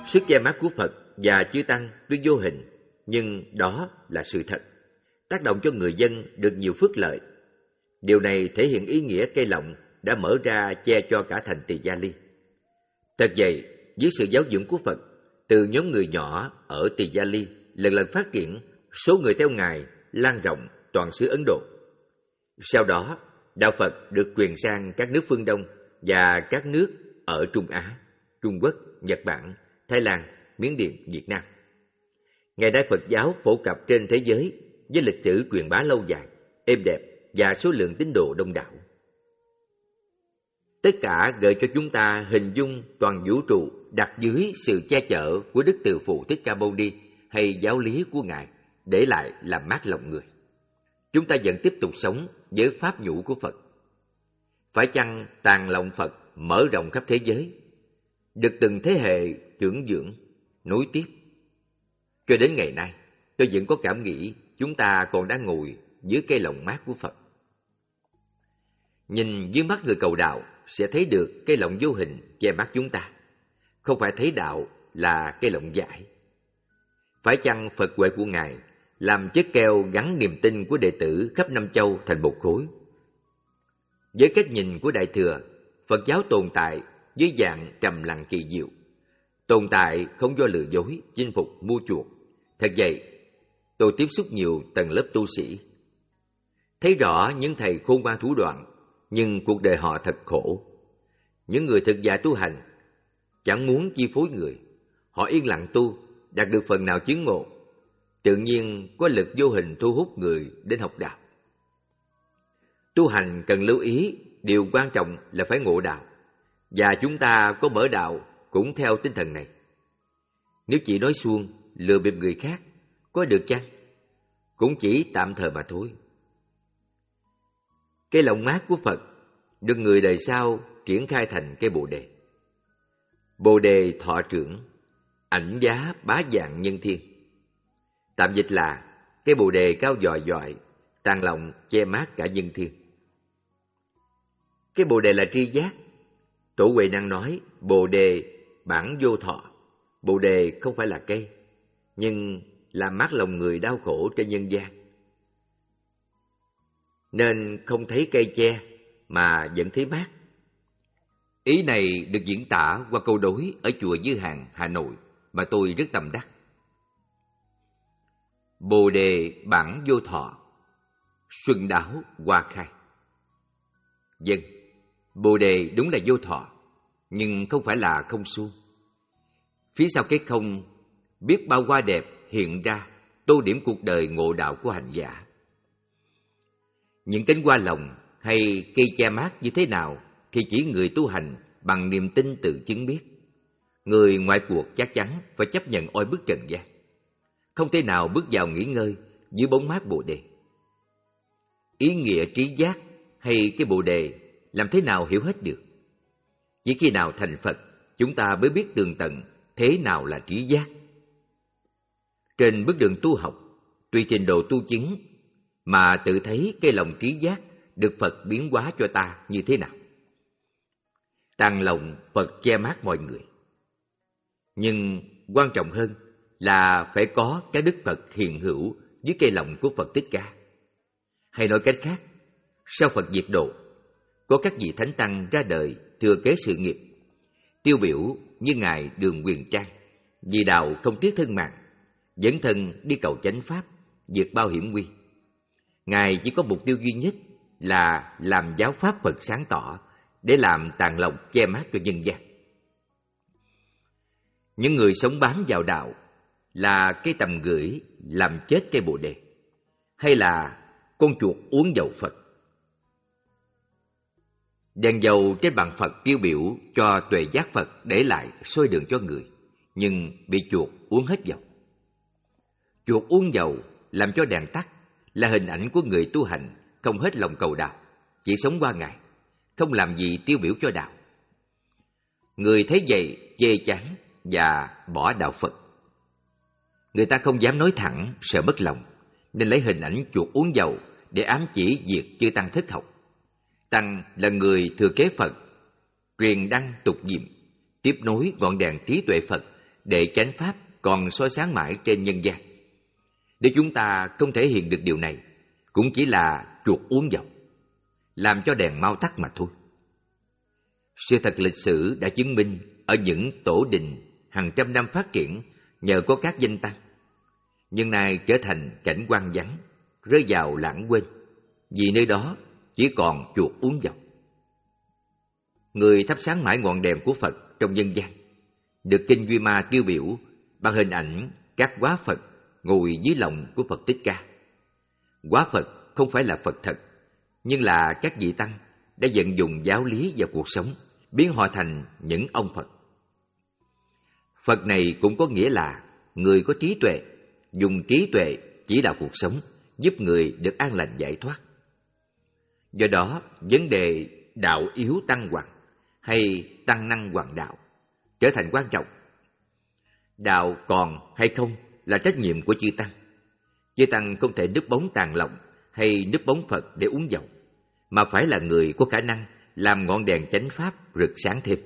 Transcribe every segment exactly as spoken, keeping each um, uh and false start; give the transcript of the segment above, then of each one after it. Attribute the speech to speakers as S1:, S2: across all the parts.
S1: Sức che mắt của Phật và chư Tăng tuy vô hình, nhưng đó là sự thật, tác động cho người dân được nhiều phước lợi. Điều này thể hiện ý nghĩa cây lọng đã mở ra che cho cả thành Tỳ Gia Ly. Thật vậy, dưới sự giáo dưỡng của Phật, từ nhóm người nhỏ ở Tỳ Gia Ly lần lần phát triển, số người theo Ngài lan rộng toàn xứ Ấn Độ. Sau đó, đạo Phật được truyền sang các nước phương Đông và các nước ở Trung Á, Trung Quốc, Nhật Bản, Thái Lan, Miến Điện, Việt Nam. Ngày nay Phật giáo phổ cập trên thế giới với lịch sử truyền bá lâu dài, êm đẹp và số lượng tín đồ đông đảo. Tất cả gợi cho chúng ta hình dung toàn vũ trụ đặt dưới sự che chở của Đức Từ Phụ Thích Ca Mâu Ni hay giáo lý của Ngài để lại làm mát lòng người. Chúng ta vẫn tiếp tục sống với pháp nhũ của Phật. Phải chăng tàn lòng Phật mở rộng khắp thế giới, được từng thế hệ trưởng dưỡng, nối tiếp? Cho đến ngày nay, tôi vẫn có cảm nghĩ chúng ta còn đang ngồi dưới cây lọng mát của Phật. Nhìn dưới mắt người cầu đạo sẽ thấy được cây lọng vô hình che mắt chúng ta. Không phải thấy đạo là cây lọng giải. Phải chăng Phật huệ của Ngài làm chất keo gắn niềm tin của đệ tử khắp năm châu thành một khối? Với cách nhìn của Đại Thừa, Phật giáo tồn tại dưới dạng trầm lặng kỳ diệu, tồn tại không do lừa dối, chinh phục, mua chuộc. Thật vậy, tôi tiếp xúc nhiều tầng lớp tu sĩ, thấy rõ những thầy khôn ngoan thủ đoạn, nhưng cuộc đời họ thật khổ. Những người thực giả tu hành chẳng muốn chi phối người, họ yên lặng tu, đạt được phần nào chứng ngộ, tự nhiên có lực vô hình thu hút người đến học đạo. Tu hành cần lưu ý, điều quan trọng là phải ngộ đạo, và chúng ta có mở đạo cũng theo tinh thần này. Nếu chỉ nói suông, lừa bịp người khác, có được chăng? Cũng chỉ tạm thời mà thôi. Cây lọng mát của Phật được người đời sau triển khai thành cây Bồ Đề. Bồ Đề thọ trưởng, ảnh giá bá dạng nhân thiên. Tạm dịch là cây Bồ Đề cao dọi dọi, tàn lọng che mát cả nhân thiên. Cây Bồ Đề là tri giác. Tổ Huệ Năng nói Bồ Đề bản vô thọ. Bồ Đề không phải là cây, nhưng làm mát lòng người đau khổ trên nhân gian. Nên không thấy cây che mà vẫn thấy mát. Ý này được diễn tả qua câu đối ở chùa Dư Hàng, Hà Nội mà tôi rất tâm đắc. Bồ Đề bản vô thọ, xuân đáo hoa khai. Dân, Bồ Đề đúng là vô thọ, nhưng không phải là không suông. Phía sau cái không, biết bao hoa đẹp hiện ra, tô điểm cuộc đời ngộ đạo của hành giả. Những cánh hoa lồng hay cây che mát như thế nào thì chỉ người tu hành bằng niềm tin tự chứng biết. Người ngoại cuộc chắc chắn phải chấp nhận oi bức trần gian, không thể nào bước vào nghỉ ngơi dưới bóng mát Bồ Đề. Ý nghĩa trí giác hay cái Bồ Đề làm thế nào hiểu hết được? Chỉ khi nào thành Phật, chúng ta mới biết tường tận thế nào là trí giác. Trên bước đường tu học, tùy trình độ tu chứng mà tự thấy cái lòng trí giác được Phật biến hóa cho ta như thế nào. Tàn lòng Phật che mát mọi người. Nhưng quan trọng hơn là phải có cái đức Phật hiện hữu dưới cây lòng của Phật Thích Ca. Hay nói cách khác, sau Phật diệt độ, có các vị thánh tăng ra đời thừa kế sự nghiệp, tiêu biểu như Ngài Đường Quyền Trang, vì đạo không tiếc thân mạng, dấn thân đi cầu chánh pháp, vượt bao hiểm nguy. Ngài chỉ có mục tiêu duy nhất là làm giáo pháp Phật sáng tỏ để làm tàn lòng che mát cho nhân gian. Những người sống bám vào đạo là cái tầm gửi làm chết cây Bồ Đề, hay là con chuột uống dầu Phật? Đèn dầu trên bàn Phật tiêu biểu cho tuệ giác Phật để lại soi đường cho người, nhưng bị chuột uống hết dầu. Chuột uống dầu làm cho đèn tắt là hình ảnh của người tu hành không hết lòng cầu đạo, chỉ sống qua ngày, không làm gì tiêu biểu cho đạo. Người thấy vậy chê chán và bỏ đạo Phật. Người ta không dám nói thẳng, sợ mất lòng, nên lấy hình ảnh chuột uống dầu để ám chỉ việc chư tăng thất học. Tăng là người thừa kế Phật, truyền đăng tục diệm, tiếp nối ngọn đèn trí tuệ Phật để chánh pháp còn soi sáng mãi trên nhân gian. Nếu chúng ta không thể hiện được điều này, cũng chỉ là chuột uống dầu, làm cho đèn mau tắt mà thôi. Sự thật lịch sử đã chứng minh ở những tổ đình hàng trăm năm phát triển nhờ có các danh tăng, nhưng nay trở thành cảnh hoang vắng, rơi vào lãng quên, vì nơi đó chỉ còn chuột uống dầu. Người thắp sáng mãi ngọn đèn của Phật trong nhân gian được Kinh Duy Ma tiêu biểu bằng hình ảnh các hóa Phật ngồi dưới lòng của Phật Thích Ca. Hóa Phật không phải là Phật thật, nhưng là các vị tăng đã vận dụng giáo lý vào cuộc sống, biến họ thành những ông Phật. Phật này cũng có nghĩa là người có trí tuệ, dùng trí tuệ chỉ đạo cuộc sống, giúp người được an lành giải thoát. Do đó, vấn đề đạo yếu tăng hoàng hay tăng năng hoàng đạo trở thành quan trọng. Đạo còn hay không là trách nhiệm của chư tăng. Chư tăng không thể núp bóng tàn lộng hay núp bóng Phật để uống dầu, mà phải là người có khả năng làm ngọn đèn chánh pháp rực sáng thêm.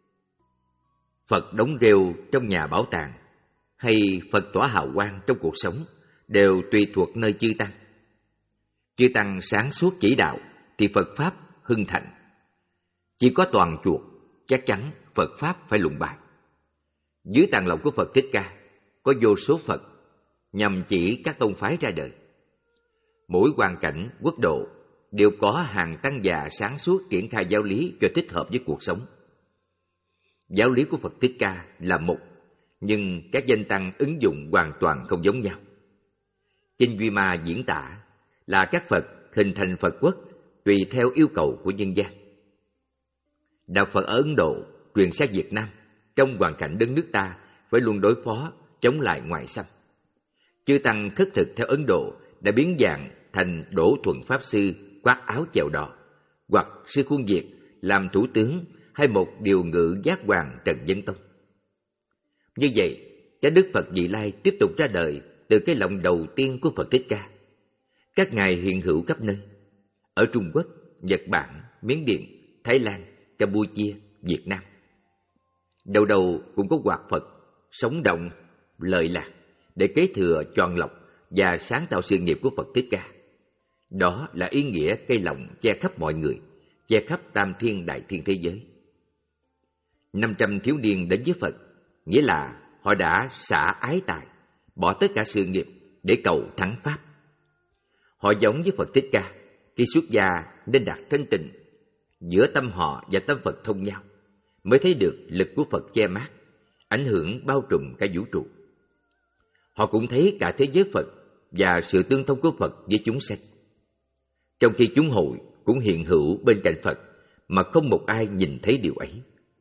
S1: Phật đóng rêu trong nhà bảo tàng hay Phật tỏa hào quang trong cuộc sống đều tùy thuộc nơi chư tăng. Chư tăng sáng suốt chỉ đạo thì Phật pháp hưng thịnh. Chỉ có toàn chuột, chắc chắn Phật pháp phải lụng bại. Dưới tàn lộng của Phật Thích Ca có vô số Phật nhằm chỉ các tông phái ra đời. Mỗi hoàn cảnh, quốc độ đều có hàng tăng già sáng suốt triển khai giáo lý cho thích hợp với cuộc sống. Giáo lý của Phật Thích Ca là một, nhưng các danh tăng ứng dụng hoàn toàn không giống nhau. Kinh Duy Ma diễn tả là các Phật hình thành Phật quốc tùy theo yêu cầu của nhân gian. Đạo Phật ở Ấn Độ truyền sang Việt Nam trong hoàn cảnh đất nước ta phải luôn đối phó chống lại ngoại xâm. Chư tăng khất thực theo Ấn Độ đã biến dạng thành Đỗ Thuần Pháp Sư khoác áo chèo đỏ, hoặc Sư Khuôn Việt làm thủ tướng, hay một điều ngự giác hoàng Trần Dân Tông. Như vậy, các đức Phật Vị Lai tiếp tục ra đời từ cái lòng đầu tiên của Phật Thích Ca. Các ngài hiện hữu khắp nơi, ở Trung Quốc, Nhật Bản, Miến Điện, Thái Lan, Campuchia, Việt Nam. Đầu đầu cũng có hoạt Phật, sống động, lợi lạc, để kế thừa chọn lọc và sáng tạo sự nghiệp của Phật Thích Ca. Đó là ý nghĩa cây lòng che khắp mọi người, che khắp tam thiên đại thiên thế giới. Năm trăm thiếu niên đến với Phật, nghĩa là họ đã xả ái tài, bỏ tất cả sự nghiệp để cầu thắng Pháp. Họ giống với Phật Thích Ca, khi xuất gia nên đặt thanh tịnh, giữa tâm họ và tâm Phật thông nhau, mới thấy được lực của Phật che mát, ảnh hưởng bao trùm cả vũ trụ. Họ cũng thấy cả thế giới Phật và sự tương thông của Phật với chúng sanh. Trong khi chúng hội cũng hiện hữu bên cạnh Phật mà không một ai nhìn thấy điều ấy.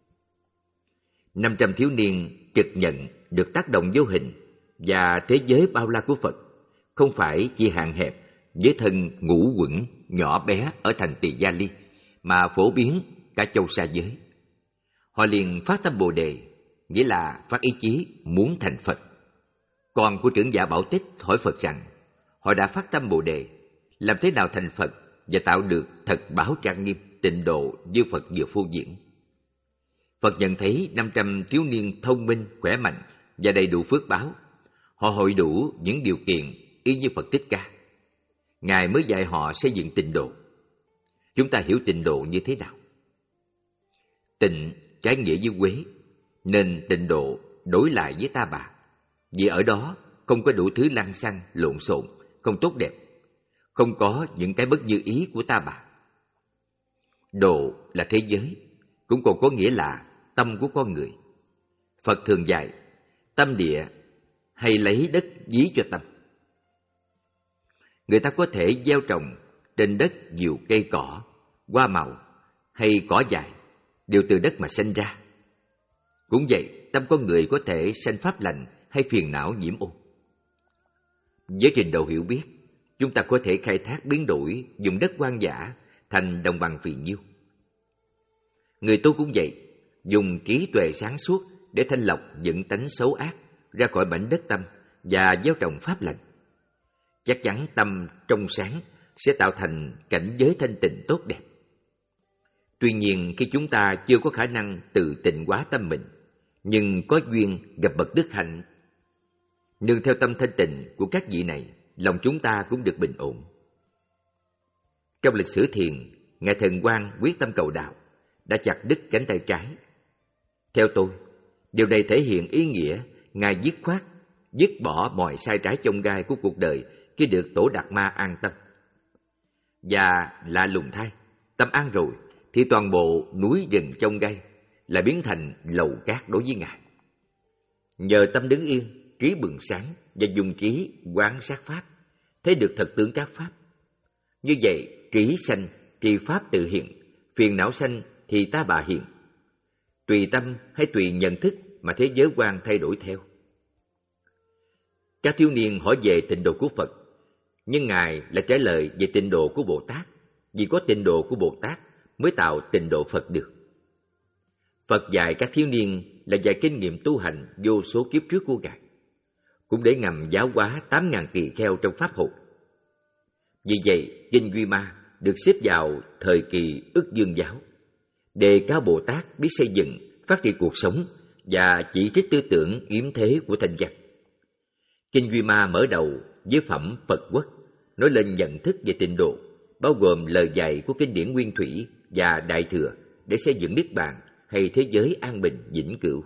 S1: Năm trăm thiếu niên trực nhận được tác động vô hình và thế giới bao la của Phật, không phải chỉ hạn hẹp với thân ngũ quẩn nhỏ bé ở thành Tỳ Gia Ly, mà phổ biến cả châu sa giới. Họ liền phát tâm Bồ Đề, nghĩa là phát ý chí muốn thành Phật. Con của trưởng giả Bảo Tích hỏi Phật rằng, họ đã phát tâm Bồ Đề, làm thế nào thành Phật và tạo được thật báo trang nghiêm, tịnh độ như Phật vừa phô diễn? Phật nhận thấy năm trăm thiếu niên thông minh, khỏe mạnh và đầy đủ phước báo. Họ hội đủ những điều kiện y như Phật Thích Ca. Ngài mới dạy họ xây dựng tịnh độ. Chúng ta hiểu tịnh độ như thế nào? Tịnh trái nghĩa với quế, nên tịnh độ đối lại với ta bà. Vì ở đó không có đủ thứ lăng xăng, lộn xộn, không tốt đẹp, không có những cái bất như ý của ta bà. Độ là thế giới, cũng còn có nghĩa là tâm của con người. Phật thường dạy, tâm địa hay lấy đất dí cho tâm. Người ta có thể gieo trồng trên đất nhiều cây cỏ, hoa màu hay cỏ dại, đều từ đất mà sinh ra. Cũng vậy, tâm con người có thể sanh pháp lành hay phiền não nhiễm ô. Với trình độ hiểu biết, chúng ta có thể khai thác biến đổi dùng đất hoang dã thành đồng bằng phì nhiêu. Người tu cũng vậy, dùng trí tuệ sáng suốt để thanh lọc những tánh xấu ác ra khỏi mảnh đất tâm và gieo trồng pháp lành. Chắc chắn tâm trong sáng sẽ tạo thành cảnh giới thanh tịnh tốt đẹp. Tuy nhiên, khi chúng ta chưa có khả năng tự tịnh hóa tâm mình, nhưng có duyên gặp bậc đức hạnh. Nương theo tâm thanh tịnh của các vị này, lòng chúng ta cũng được bình ổn. Trong lịch sử thiền, Ngài Thần Quang quyết tâm cầu đạo, đã chặt đứt cánh tay trái. Theo tôi, điều này thể hiện ý nghĩa Ngài dứt khoát, dứt bỏ mọi sai trái chông gai của cuộc đời khi được Tổ Đạt Ma an tâm. Và lạ lùng thay, tâm an rồi thì toàn bộ núi rừng chông gai lại biến thành lầu cát đối với Ngài. Nhờ tâm đứng yên, trí bừng sáng và dùng trí quán sát pháp, thấy được thật tướng các pháp. Như vậy, trí sanh thì pháp tự hiện, phiền não sanh thì ta bà hiện. Tùy tâm hay tùy nhận thức mà thế giới quan thay đổi theo. Các thiếu niên hỏi về tịnh độ của Phật, nhưng Ngài lại trả lời về tịnh độ của Bồ Tát, vì có tịnh độ của Bồ Tát mới tạo tịnh độ Phật được. Phật dạy các thiếu niên là dạy kinh nghiệm tu hành vô số kiếp trước của Ngài, cũng để ngầm giáo hóa tám ngàn tỳ kheo trong pháp hội. Vì vậy, Kinh Duy Ma được xếp vào thời kỳ ức dương giáo, đề cao Bồ Tát biết xây dựng, phát triển cuộc sống và chỉ trích tư tưởng yếm thế của thanh văn. Kinh Duy Ma mở đầu với phẩm Phật Quốc, nói lên nhận thức về tịnh độ, bao gồm lời dạy của kinh điển Nguyên Thủy và Đại Thừa để xây dựng niết bàn hay thế giới an bình vĩnh cửu.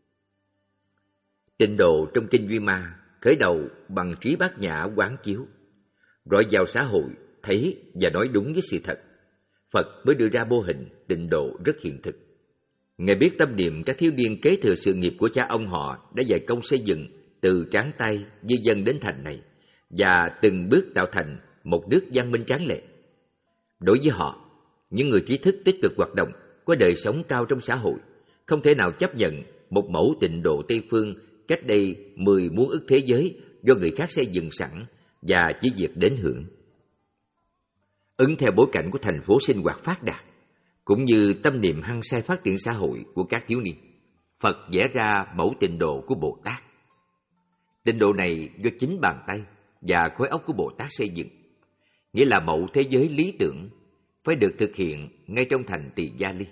S1: Tịnh độ trong Kinh Duy Ma khởi đầu bằng trí bát nhã quán chiếu, rọi vào xã hội, thấy và nói đúng với sự thật. Phật mới đưa ra mô hình tịnh độ rất hiện thực. Ngài biết tâm niệm các thiếu niên kế thừa sự nghiệp của cha ông họ đã dày công xây dựng từ tráng tay di dân đến thành này, và từng bước tạo thành một nước văn minh tráng lệ. Đối với họ, những người trí thức tích cực hoạt động, có đời sống cao trong xã hội, không thể nào chấp nhận một mẫu tịnh độ Tây phương cách đây mười muôn ức thế giới do người khác xây dựng sẵn và chỉ việc đến hưởng. Ứng theo bối cảnh của thành phố sinh hoạt phát đạt, cũng như tâm niệm hăng say phát triển xã hội của các thiếu niên, Phật vẽ ra mẫu tịnh độ của Bồ Tát. Tịnh độ này do chính bàn tay và khối óc của Bồ Tát xây dựng, nghĩa là mẫu thế giới lý tưởng phải được thực hiện ngay trong thành Tỳ Gia Ly.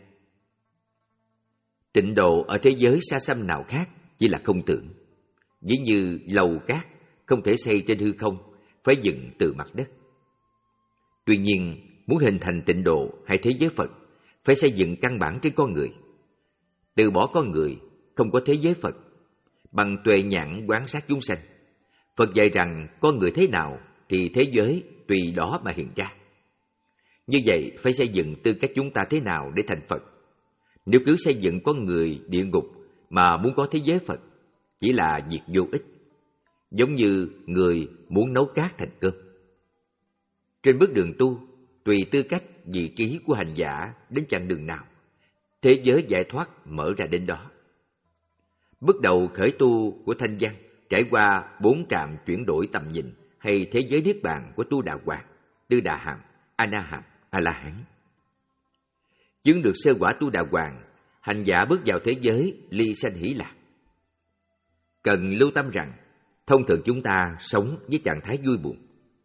S1: Tịnh độ ở thế giới xa xăm nào khác chỉ là không tưởng, ví như lầu cát không thể xây trên hư không, phải dựng từ mặt đất. Tuy nhiên, muốn hình thành tịnh độ hay thế giới Phật, phải xây dựng căn bản trên con người. Từ bỏ con người, không có thế giới Phật. Bằng tuệ nhãn quan sát chúng sanh, Phật dạy rằng con người thế nào thì thế giới tùy đó mà hiện ra. Như vậy, phải xây dựng tư cách chúng ta thế nào để thành Phật. Nếu cứ xây dựng con người địa ngục mà muốn có thế giới Phật, chỉ là việc vô ích, giống như người muốn nấu cát thành cơm. Trên bước đường tu, tùy tư cách, vị trí của hành giả đến chặng đường nào, thế giới giải thoát mở ra đến đó. Bước đầu khởi tu của Thanh Văn trải qua bốn trạm chuyển đổi tầm nhìn hay thế giới niết bàn của Tu Đà Hoàng, Tư Đà Hàm, A Na Hàm, A La Hán. Chứng được sơ quả Tu Đà Hoàng, hành giả bước vào thế giới ly sanh hỷ lạc. Cần lưu tâm rằng, thông thường chúng ta sống với trạng thái vui buồn.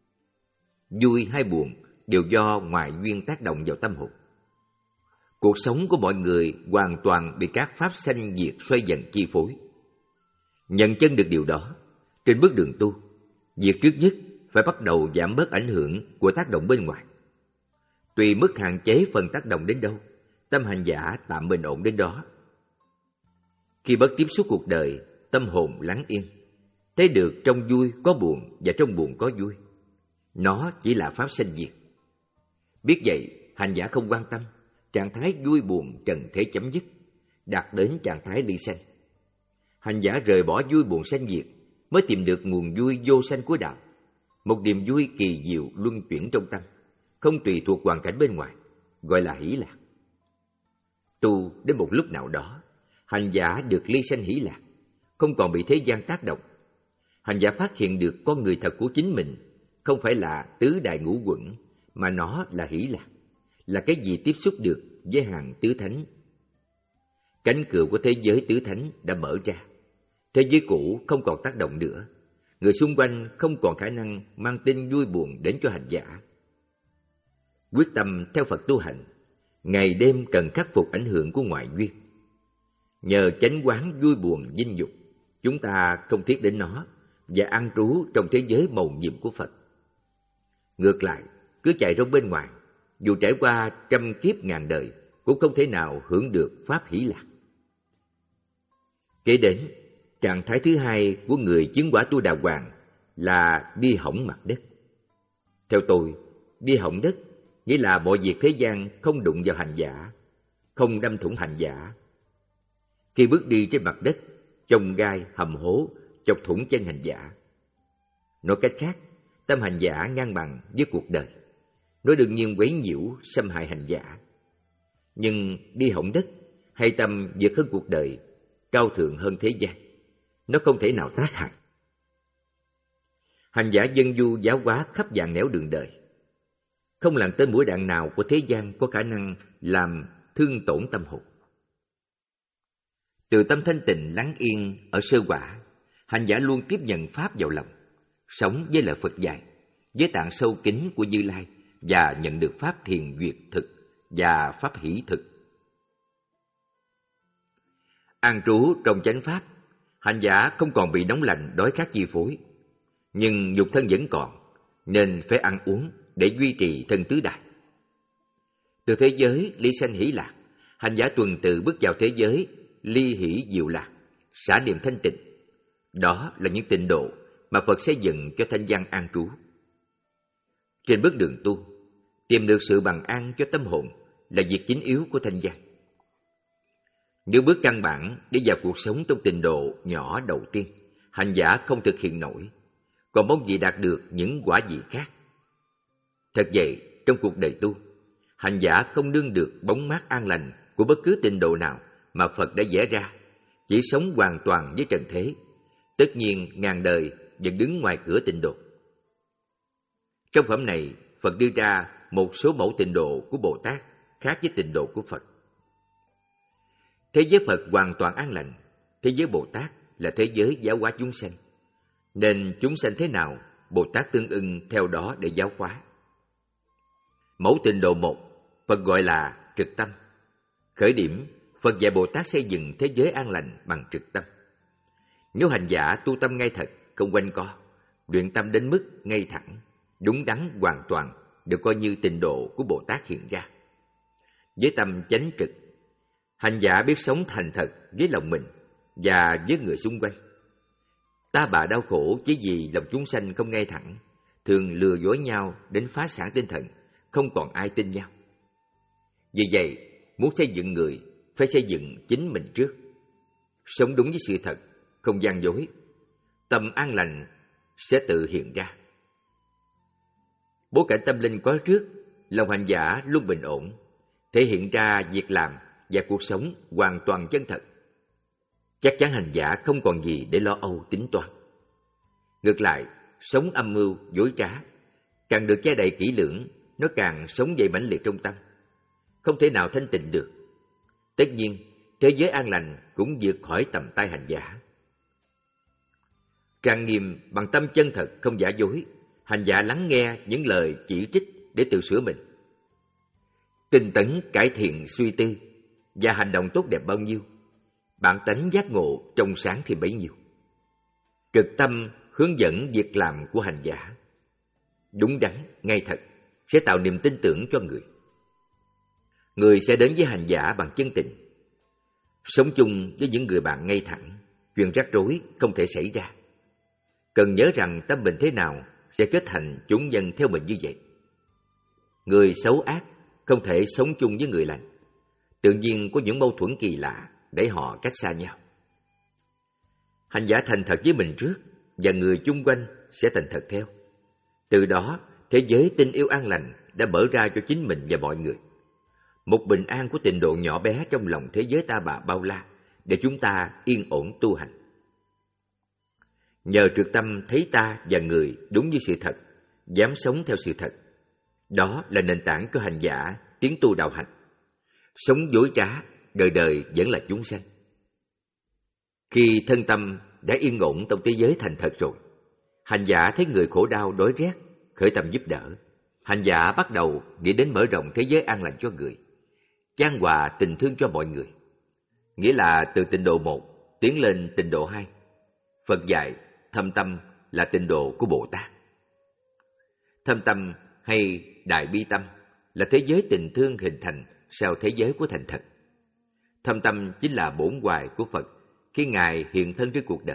S1: Vui hay buồn đều do ngoại duyên tác động vào tâm hồn. Cuộc sống của mọi người hoàn toàn bị các pháp sanh diệt xoay dần chi phối. Nhận chân được điều đó, trên bước đường tu, việc trước nhất phải bắt đầu giảm bớt ảnh hưởng của tác động bên ngoài. Tùy mức hạn chế phần tác động đến đâu, tâm hành giả tạm bình ổn đến đó. Khi bớt tiếp xúc cuộc đời, tâm hồn lắng yên, thấy được trong vui có buồn và trong buồn có vui. Nó chỉ là pháp sanh diệt. Biết vậy, hành giả không quan tâm, trạng thái vui buồn trần thế chấm dứt, đạt đến trạng thái ly sanh. Hành giả rời bỏ vui buồn sanh diệt, mới tìm được nguồn vui vô sanh của đạo, một niềm vui kỳ diệu luân chuyển trong tâm, không tùy thuộc hoàn cảnh bên ngoài, gọi là hỷ lạc. Tu đến một lúc nào đó, hành giả được ly sanh hỷ lạc, không còn bị thế gian tác động. Hành giả phát hiện được con người thật của chính mình không phải là tứ đại ngũ quẩn, mà nó là hỷ lạc, là cái gì tiếp xúc được với hàng tứ thánh. Cánh cửa của thế giới tứ thánh đã mở ra, thế giới cũ không còn tác động nữa, người xung quanh không còn khả năng mang tin vui buồn đến cho hành giả. Quyết tâm theo Phật tu hành, ngày đêm cần khắc phục ảnh hưởng của ngoại duyên. Nhờ chánh quán vui buồn dinh dục, chúng ta không thiết đến nó và an trú trong thế giới mầu nhiệm của Phật. Ngược lại, cứ chạy rong bên ngoài, dù trải qua trăm kiếp ngàn đời, cũng không thể nào hưởng được pháp hỷ lạc. Kế đến, trạng thái thứ hai của người chứng quả tu đà hoàng là đi hỏng mặt đất. Theo tôi, đi hỏng đất nghĩa là mọi việc thế gian không đụng vào hành giả, không đâm thủng hành giả. Khi bước đi trên mặt đất, chông gai, hầm hố, chọc thủng chân hành giả. Nói cách khác, tâm hành giả ngang bằng với cuộc đời. Nó đương nhiên quấy nhiễu, xâm hại hành giả. Nhưng đi hỏng đất hay tâm vượt hơn cuộc đời, cao thượng hơn thế gian, nó không thể nào tác hại. Hành giả dân du giáo hóa khắp vạn nẻo đường đời. Không làng tên mũi đạn nào của thế gian có khả năng làm thương tổn tâm hồn. Từ tâm thanh tịnh lắng yên ở sơ quả, hành giả luôn tiếp nhận pháp vào lòng, sống với lời Phật dạy, với tạng sâu kín của Như Lai và nhận được pháp thiền duyệt thực và pháp hỷ thực. An trú trong chánh pháp, hành giả không còn bị nóng lạnh đói khát chi phối, nhưng nhục thân vẫn còn, nên phải ăn uống để duy trì thân tứ đại. Từ thế giới ly sanh hỷ lạc, hành giả tuần tự bước vào thế giới ly hỷ diệu lạc, xả niệm thanh tịnh. Đó là những tịnh độ mà Phật xây dựng cho thanh văn an trú. Trên bước đường tu, tìm được sự bằng an cho tâm hồn là việc chính yếu của thanh văn. Nếu bước căn bản để vào cuộc sống trong tịnh độ nhỏ đầu tiên, hành giả không thực hiện nổi, còn mong gì đạt được những quả vị khác. Thật vậy, trong cuộc đời tu, hành giả không nương được bóng mát an lành của bất cứ tịnh độ nào mà Phật đã vẽ ra, chỉ sống hoàn toàn với trần thế, tất nhiên ngàn đời vẫn đứng ngoài cửa tịnh độ. Trong phẩm này, Phật đưa ra một số mẫu tịnh độ của Bồ Tát khác với tịnh độ của Phật. Thế giới Phật hoàn toàn an lành, thế giới Bồ Tát là thế giới giáo hóa chúng sanh, nên chúng sanh thế nào, Bồ Tát tương ưng theo đó để giáo hóa. Mẫu tịnh độ một, Phật gọi là trực tâm. Khởi điểm, Phật dạy Bồ Tát xây dựng thế giới an lành bằng trực tâm. Nếu hành giả tu tâm ngay thật, không quanh co, luyện tâm đến mức ngay thẳng, đúng đắn hoàn toàn, được coi như tịnh độ của Bồ Tát hiện ra. Với tâm chánh trực, hành giả biết sống thành thật với lòng mình và với người xung quanh. Ta bà đau khổ chỉ vì lòng chúng sanh không ngay thẳng, thường lừa dối nhau đến phá sản tinh thần, không còn ai tin nhau. Vì vậy, muốn xây dựng người, phải xây dựng chính mình trước. Sống đúng với sự thật, không gian dối, tâm an lành sẽ tự hiện ra. Bối cảnh tâm linh có trước, lòng hành giả luôn bình ổn, thể hiện ra việc làm và cuộc sống hoàn toàn chân thật. Chắc chắn hành giả không còn gì để lo âu tính toán. Ngược lại, sống âm mưu, dối trá, càng được che đậy kỹ lưỡng, nó càng sống dậy mãnh liệt trong tâm, không thể nào thanh tịnh được. Tất nhiên, thế giới an lành cũng vượt khỏi tầm tay hành giả. Trang nghiêm bằng tâm chân thật không giả dối, hành giả lắng nghe những lời chỉ trích để tự sửa mình. Tinh tấn cải thiện suy tư và hành động tốt đẹp bao nhiêu, bản tánh giác ngộ trong sáng thì bấy nhiêu. Trực tâm hướng dẫn việc làm của hành giả, đúng đắn, ngay thật, sẽ tạo niềm tin tưởng cho người. Người sẽ đến với hành giả bằng chân tình. Sống chung với những người bạn ngay thẳng, chuyện rắc rối không thể xảy ra. Cần nhớ rằng tâm mình thế nào sẽ kết thành chúng nhân theo mình như vậy. Người xấu ác không thể sống chung với người lành. Tự nhiên có những mâu thuẫn kỳ lạ để họ cách xa nhau. Hành giả thành thật với mình trước, và người chung quanh sẽ thành thật theo. Từ đó, thế giới tình yêu an lành đã mở ra cho chính mình và mọi người. Một bình an của tịnh độ nhỏ bé trong lòng thế giới ta bà bao la, để chúng ta yên ổn tu hành. Nhờ trực tâm thấy ta và người đúng như sự thật, dám sống theo sự thật. Đó là nền tảng cho hành giả tiến tu đạo hành. Sống dối trá, đời đời vẫn là chúng sanh. Khi thân tâm đã yên ổn trong thế giới thành thật rồi, hành giả thấy người khổ đau đói rét, khởi tâm giúp đỡ. Hành giả bắt đầu nghĩ đến mở rộng thế giới an lành cho người, chan hòa tình thương cho mọi người. nghĩa là từ tịnh độ một tiến lên tịnh độ hai. Phật dạy thâm tâm là tịnh độ của Bồ Tát. Thâm tâm hay đại bi tâm là thế giới tình thương hình thành sau thế giới của thành thật. Thâm tâm chính là bổn hoài của Phật khi Ngài hiện thân trên cuộc đời.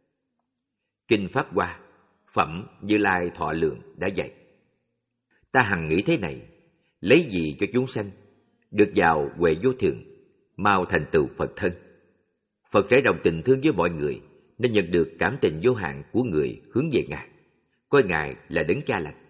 S1: Kinh Pháp Hoa, Phẩm Như Lai Thọ Lượng đã dạy: ta hằng nghĩ thế này, lấy gì cho chúng sanh, được vào huệ vô thường, mau thành tựu Phật thân. Phật trải rộng tình thương với mọi người, nên nhận được cảm tình vô hạn của người hướng về Ngài, coi Ngài là đấng cha lành.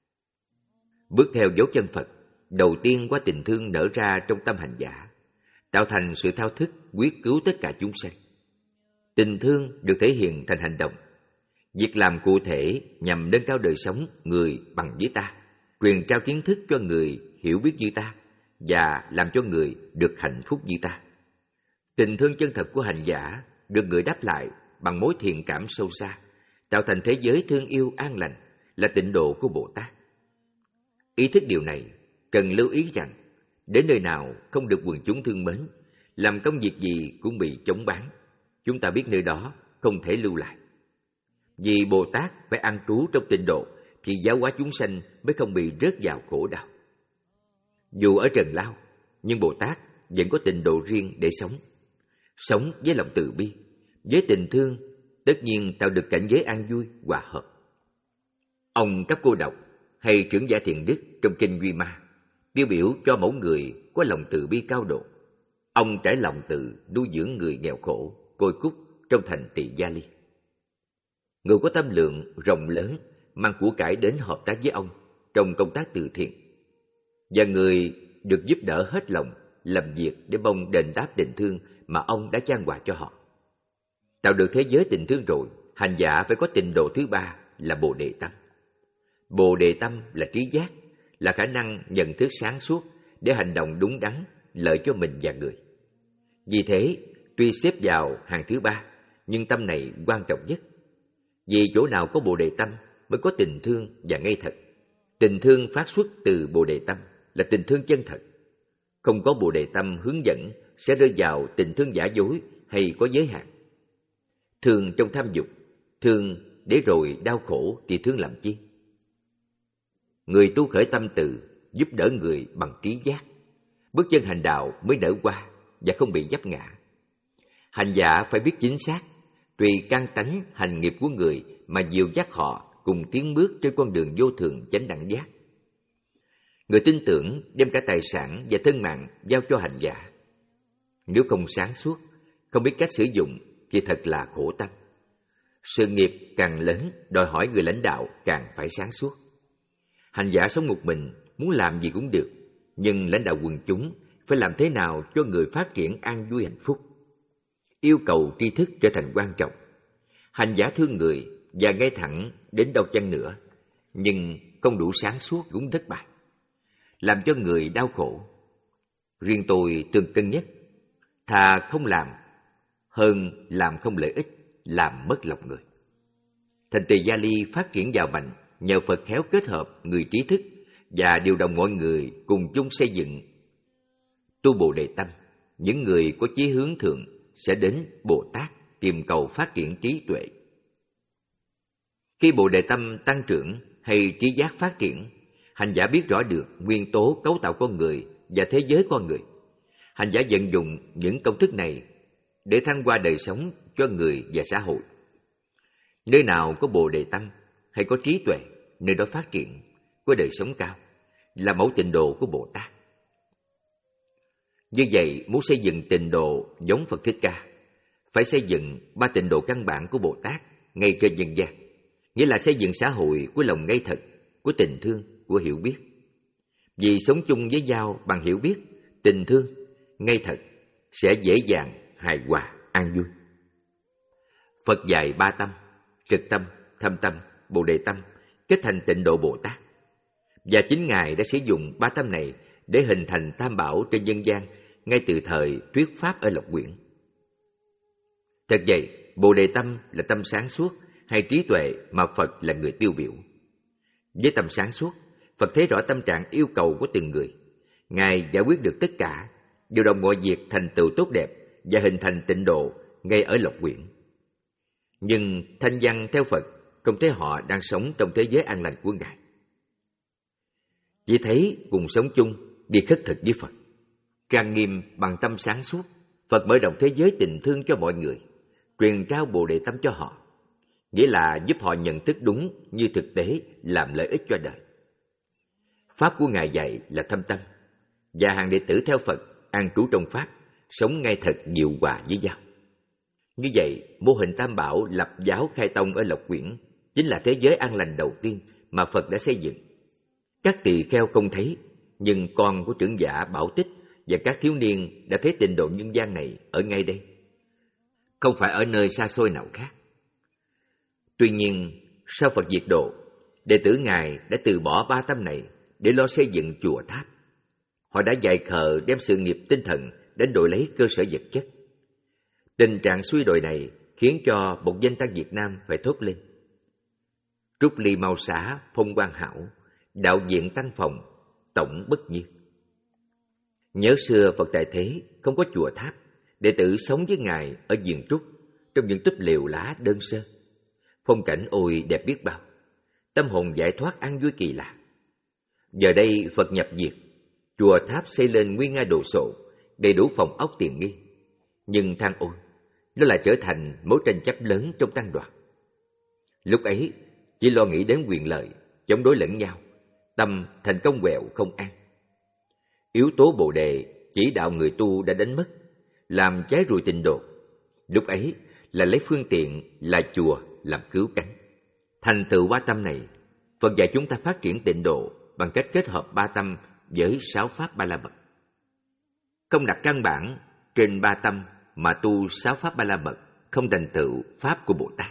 S1: Bước theo dấu chân Phật, đầu tiên qua tình thương nở ra trong tâm hành giả, tạo thành sự thao thức quyết cứu tất cả chúng sanh. Tình thương được thể hiện thành hành động, việc làm cụ thể nhằm nâng cao đời sống người bằng với ta, truyền trao kiến thức cho người hiểu biết như ta và làm cho người được hạnh phúc như ta. Tình thương chân thật của hành giả được người đáp lại bằng mối thiện cảm sâu xa, tạo thành thế giới thương yêu an lành, là tịnh độ của Bồ Tát. Ý thức điều này, cần lưu ý rằng đến nơi nào không được quần chúng thương mến, làm công việc gì cũng bị chống bán, chúng ta biết nơi đó không thể lưu lại. Vì Bồ Tát phải an trú trong tịnh độ thì giáo hóa chúng sanh mới không bị rớt vào khổ đau. Dù ở trần lao, nhưng Bồ Tát vẫn có tịnh độ riêng để sống. Sống với lòng từ bi, với tình thương, tất nhiên tạo được cảnh giới an vui, hòa hợp. Ông Cấp Cô Độc hay Trưởng Giả Thiện Đức trong kinh Duy Ma tiêu biểu cho mẫu người có lòng từ bi cao độ. Ông trải lòng từ nuôi dưỡng người nghèo khổ, côi cút trong thành Tỳ Gia Ly. Người có tâm lượng rộng lớn mang của cải đến hợp tác với ông trong công tác từ thiện, và người được giúp đỡ hết lòng làm việc để mong đền đáp tình thương mà ông đã chan hòa cho họ. Tạo được thế giới tình thương rồi, hành giả phải có tịnh độ thứ ba là Bồ Đề Tâm. Bồ Đề Tâm là trí giác, là khả năng nhận thức sáng suốt để hành động đúng đắn, lợi cho mình và người. Vì thế, tuy xếp vào hàng thứ ba, nhưng tâm này quan trọng nhất. Vì chỗ nào có Bồ Đề Tâm mới có tình thương và ngây thật. Tình thương phát xuất từ Bồ Đề Tâm là tình thương chân thật. Không có Bồ Đề Tâm hướng dẫn sẽ rơi vào tình thương giả dối hay có giới hạn. Thương trong tham dục, thương để rồi đau khổ thì thương làm chi? Người tu khởi tâm từ, giúp đỡ người bằng trí giác, bước chân hành đạo mới nở hoa và không bị vấp ngã. Hành giả phải biết chính xác, tùy căn tánh hành nghiệp của người mà dìu dắt họ cùng tiến bước trên con đường vô thường chánh đẳng giác. Người tin tưởng đem cả tài sản và thân mạng giao cho hành giả. Nếu không sáng suốt, không biết cách sử dụng thì thật là khổ tâm. Sự nghiệp càng lớn, đòi hỏi người lãnh đạo càng phải sáng suốt. Hành giả sống một mình, muốn làm gì cũng được, nhưng lãnh đạo quần chúng phải làm thế nào cho người phát triển an vui hạnh phúc. Yêu cầu tri thức trở thành quan trọng. Hành giả thương người và ngay thẳng đến đâu chăng nữa, nhưng không đủ sáng suốt cũng thất bại, làm cho người đau khổ. Riêng tôi thường cân nhắc, thà không làm hơn làm không lợi ích, làm mất lòng người. Thành Tỳ Gia Ly phát triển giàu mạnh nhờ Phật khéo kết hợp người trí thức và điều động mọi người cùng chung xây dựng. Tu Bồ Đề Tâm, những người có chí hướng thượng sẽ đến Bồ Tát tìm cầu phát triển trí tuệ. Khi Bồ Đề Tâm tăng trưởng hay trí giác phát triển, hành giả biết rõ được nguyên tố cấu tạo con người và thế giới con người. Hành giả vận dụng những công thức này để thăng hoa đời sống cho người và xã hội. Nơi nào có Bồ Đề Tâm hay có trí tuệ, nơi đó phát triển, có đời sống cao, là mẫu tịnh độ của Bồ Tát. Như vậy, muốn xây dựng tịnh độ giống Phật Thích Ca, phải xây dựng ba tịnh độ căn bản của Bồ Tát ngay trên nhân gian, nghĩa là xây dựng xã hội của lòng ngây thật, của tình thương, của hiểu biết. Vì sống chung với nhau bằng hiểu biết, tình thương, ngây thật sẽ dễ dàng, hài hòa, an vui. Phật dạy ba tâm, trực tâm, thâm tâm, Bồ Đề Tâm kết thành tịnh độ Bồ Tát. Và chính Ngài đã sử dụng ba tâm này để hình thành tam bảo trên nhân gian ngay từ thời thuyết pháp ở Lộc Quyển. Thật vậy, Bồ Đề Tâm là tâm sáng suốt hay trí tuệ mà Phật là người tiêu biểu. Với tâm sáng suốt, Phật thấy rõ tâm trạng yêu cầu của từng người. Ngài giải quyết được tất cả, điều động mọi việc thành tựu tốt đẹp và hình thành tịnh độ ngay ở Lộc Quyển. Nhưng Thanh Văn theo Phật không thấy họ đang sống trong thế giới an lành của Ngài. Chỉ thấy cùng sống chung, đi khất thực với Phật. Trang nghiêm bằng tâm sáng suốt, Phật mở rộng thế giới tình thương cho mọi người, truyền trao Bồ Đề tâm cho họ, nghĩa là giúp họ nhận thức đúng như thực tế làm lợi ích cho đời. Pháp của Ngài dạy là thâm tâm, và hàng đệ tử theo Phật an trú trong Pháp, sống ngay thật diệu hòa với nhau. Như vậy, mô hình Tam Bảo lập giáo khai tông ở Lộc Quyển chính là thế giới an lành đầu tiên mà Phật đã xây dựng. Các tỳ kheo không thấy, nhưng con của trưởng giả Bảo Tích và các thiếu niên đã thấy tịnh độ nhân gian này ở ngay đây, không phải ở nơi xa xôi nào khác. Tuy nhiên, sau Phật diệt độ, đệ tử Ngài đã từ bỏ ba tâm này để lo xây dựng chùa tháp. Họ đã dại khờ đem sự nghiệp tinh thần đến đổi lấy cơ sở vật chất. Tình trạng suy đồi này khiến cho một danh tăng Việt Nam phải thốt lên: Trúc ly mau xả, phong quan hảo, đạo diện tăng phòng, tổng bất nhiên. Nhớ xưa Phật Đại Thế không có chùa tháp, đệ tử sống với Ngài ở vườn trúc, trong những túp lều lá đơn sơ. Phong cảnh ôi đẹp biết bao, tâm hồn giải thoát an vui kỳ lạ. Giờ đây Phật nhập diệt, chùa tháp xây lên nguy nga đồ sộ, đầy đủ phòng ốc tiện nghi. Nhưng than ôi, nó lại trở thành mối tranh chấp lớn trong tăng đoàn. Lúc ấy chỉ lo nghĩ đến quyền lợi, chống đối lẫn nhau, tâm thành công quẹo không an. Yếu tố Bồ Đề chỉ đạo người tu đã đánh mất, làm trái rùi tịnh độ. Lúc ấy là lấy phương tiện là chùa làm cứu cánh. Thành tựu ba tâm này, Phật dạy chúng ta phát triển tịnh độ bằng cách kết hợp ba tâm với sáu pháp ba la mật. Không đặt căn bản trên ba tâm mà tu sáu pháp ba la mật không thành tựu pháp của Bồ Tát.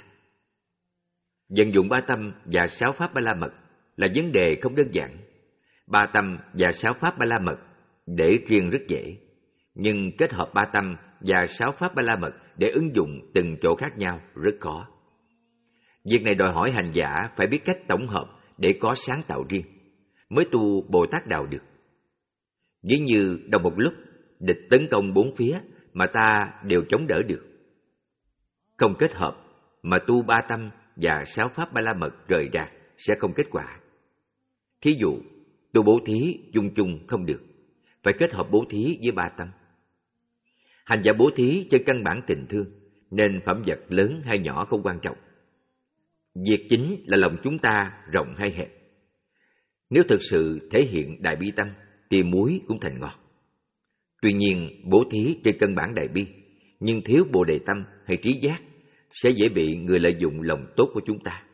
S1: Vận dụng ba tâm và sáu pháp ba la mật là vấn đề không đơn giản. Ba tâm và sáu pháp ba la mật để riêng rất dễ, nhưng kết hợp ba tâm và sáu pháp ba la mật để ứng dụng từng chỗ khác nhau rất khó. Việc này đòi hỏi hành giả phải biết cách tổng hợp để có sáng tạo riêng, mới tu Bồ Tát đạo được. Ví như đồng một lúc địch tấn công bốn phía mà ta đều chống đỡ được. Không kết hợp mà tu ba tâm và sáu pháp ba la mật rời rạc sẽ không kết quả. Thí dụ, tu bố thí chung chung không được, phải kết hợp bố thí với ba tâm. Hành giả bố thí trên căn bản tình thương, nên phẩm vật lớn hay nhỏ không quan trọng. Việc chính là lòng chúng ta rộng hay hẹp. Nếu thực sự thể hiện đại bi tâm, thì muối cũng thành ngọt. Tuy nhiên, bố thí trên căn bản đại bi, nhưng thiếu Bồ Đề tâm hay trí giác, sẽ dễ bị người lợi dụng lòng tốt của chúng ta.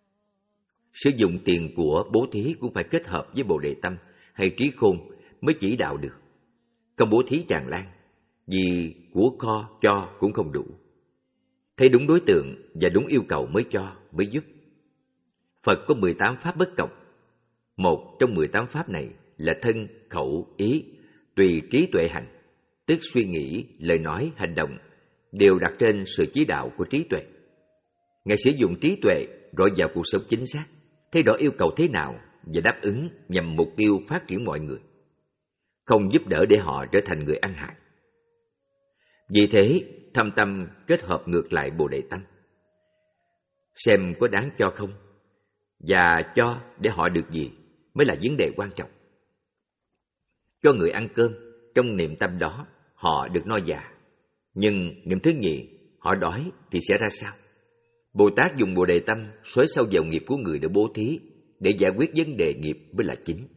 S1: Sử dụng tiền của bố thí cũng phải kết hợp với Bồ Đề tâm hay trí khôn mới chỉ đạo được. Không bố thí tràn lan, vì của kho cho cũng không đủ. Thấy đúng đối tượng và đúng yêu cầu mới cho, mới giúp. Phật có mười tám pháp bất cộng. Một trong mười tám pháp này là thân, khẩu, ý, tùy trí tuệ hành, tức suy nghĩ, lời nói, hành động, đều đặt trên sự chỉ đạo của trí tuệ. Ngài sử dụng trí tuệ rồi vào cuộc sống chính xác, thấy rõ yêu cầu thế nào và đáp ứng nhằm mục tiêu phát triển mọi người, không giúp đỡ để họ trở thành người ăn hại. Vì thế, thâm tâm kết hợp ngược lại Bồ Đề tâm. Xem có đáng cho không, và cho để họ được gì mới là vấn đề quan trọng. Cho người ăn cơm, trong niệm tâm đó họ được no dạ. Nhưng niệm thứ nhì, họ đói thì sẽ ra sao? Bồ Tát dùng Bồ Đề tâm xói sâu vào nghiệp của người để bố thí, để giải quyết vấn đề nghiệp mới là chính.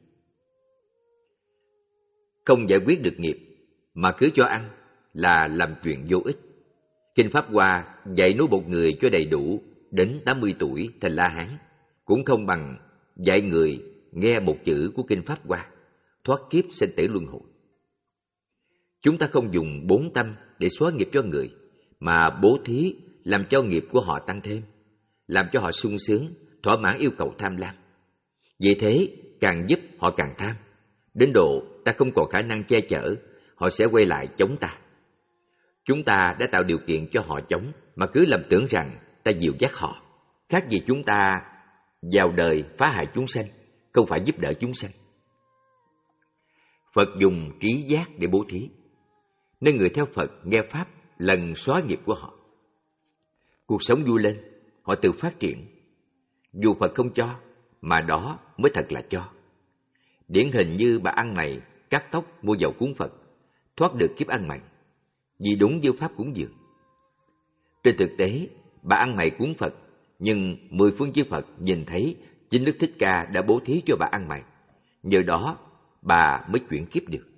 S1: Không giải quyết được nghiệp mà cứ cho ăn là làm chuyện vô ích. Kinh Pháp Hoa dạy nuôi một người cho đầy đủ đến tám mươi tuổi thành La Hán cũng không bằng dạy người nghe một chữ của Kinh Pháp Hoa, thoát kiếp sinh tử luân hồi. Chúng ta không dùng bốn tâm để xóa nghiệp cho người, mà bố thí làm cho nghiệp của họ tăng thêm, làm cho họ sung sướng, thỏa mãn yêu cầu tham lam. Vì thế, càng giúp họ càng tham, đến độ ta không còn khả năng che chở, họ sẽ quay lại chống ta. Chúng ta đã tạo điều kiện cho họ chống, mà cứ lầm tưởng rằng ta dìu dắt họ. Khác gì chúng ta vào đời phá hại chúng sanh, không phải giúp đỡ chúng sanh. Phật dùng trí giác để bố thí, nên người theo Phật nghe Pháp lần xóa nghiệp của họ. Cuộc sống vui lên, họ tự phát triển. Dù Phật không cho, mà đó mới thật là cho. Điển hình như bà ăn mày, cắt tóc, mua dầu cúng Phật, thoát được kiếp ăn mày, vì đúng như pháp cúng dường. Trên thực tế, bà ăn mày cúng Phật, nhưng mười phương chư Phật nhìn thấy chính Đức Thích Ca đã bố thí cho bà ăn mày. Nhờ đó, bà mới chuyển kiếp được.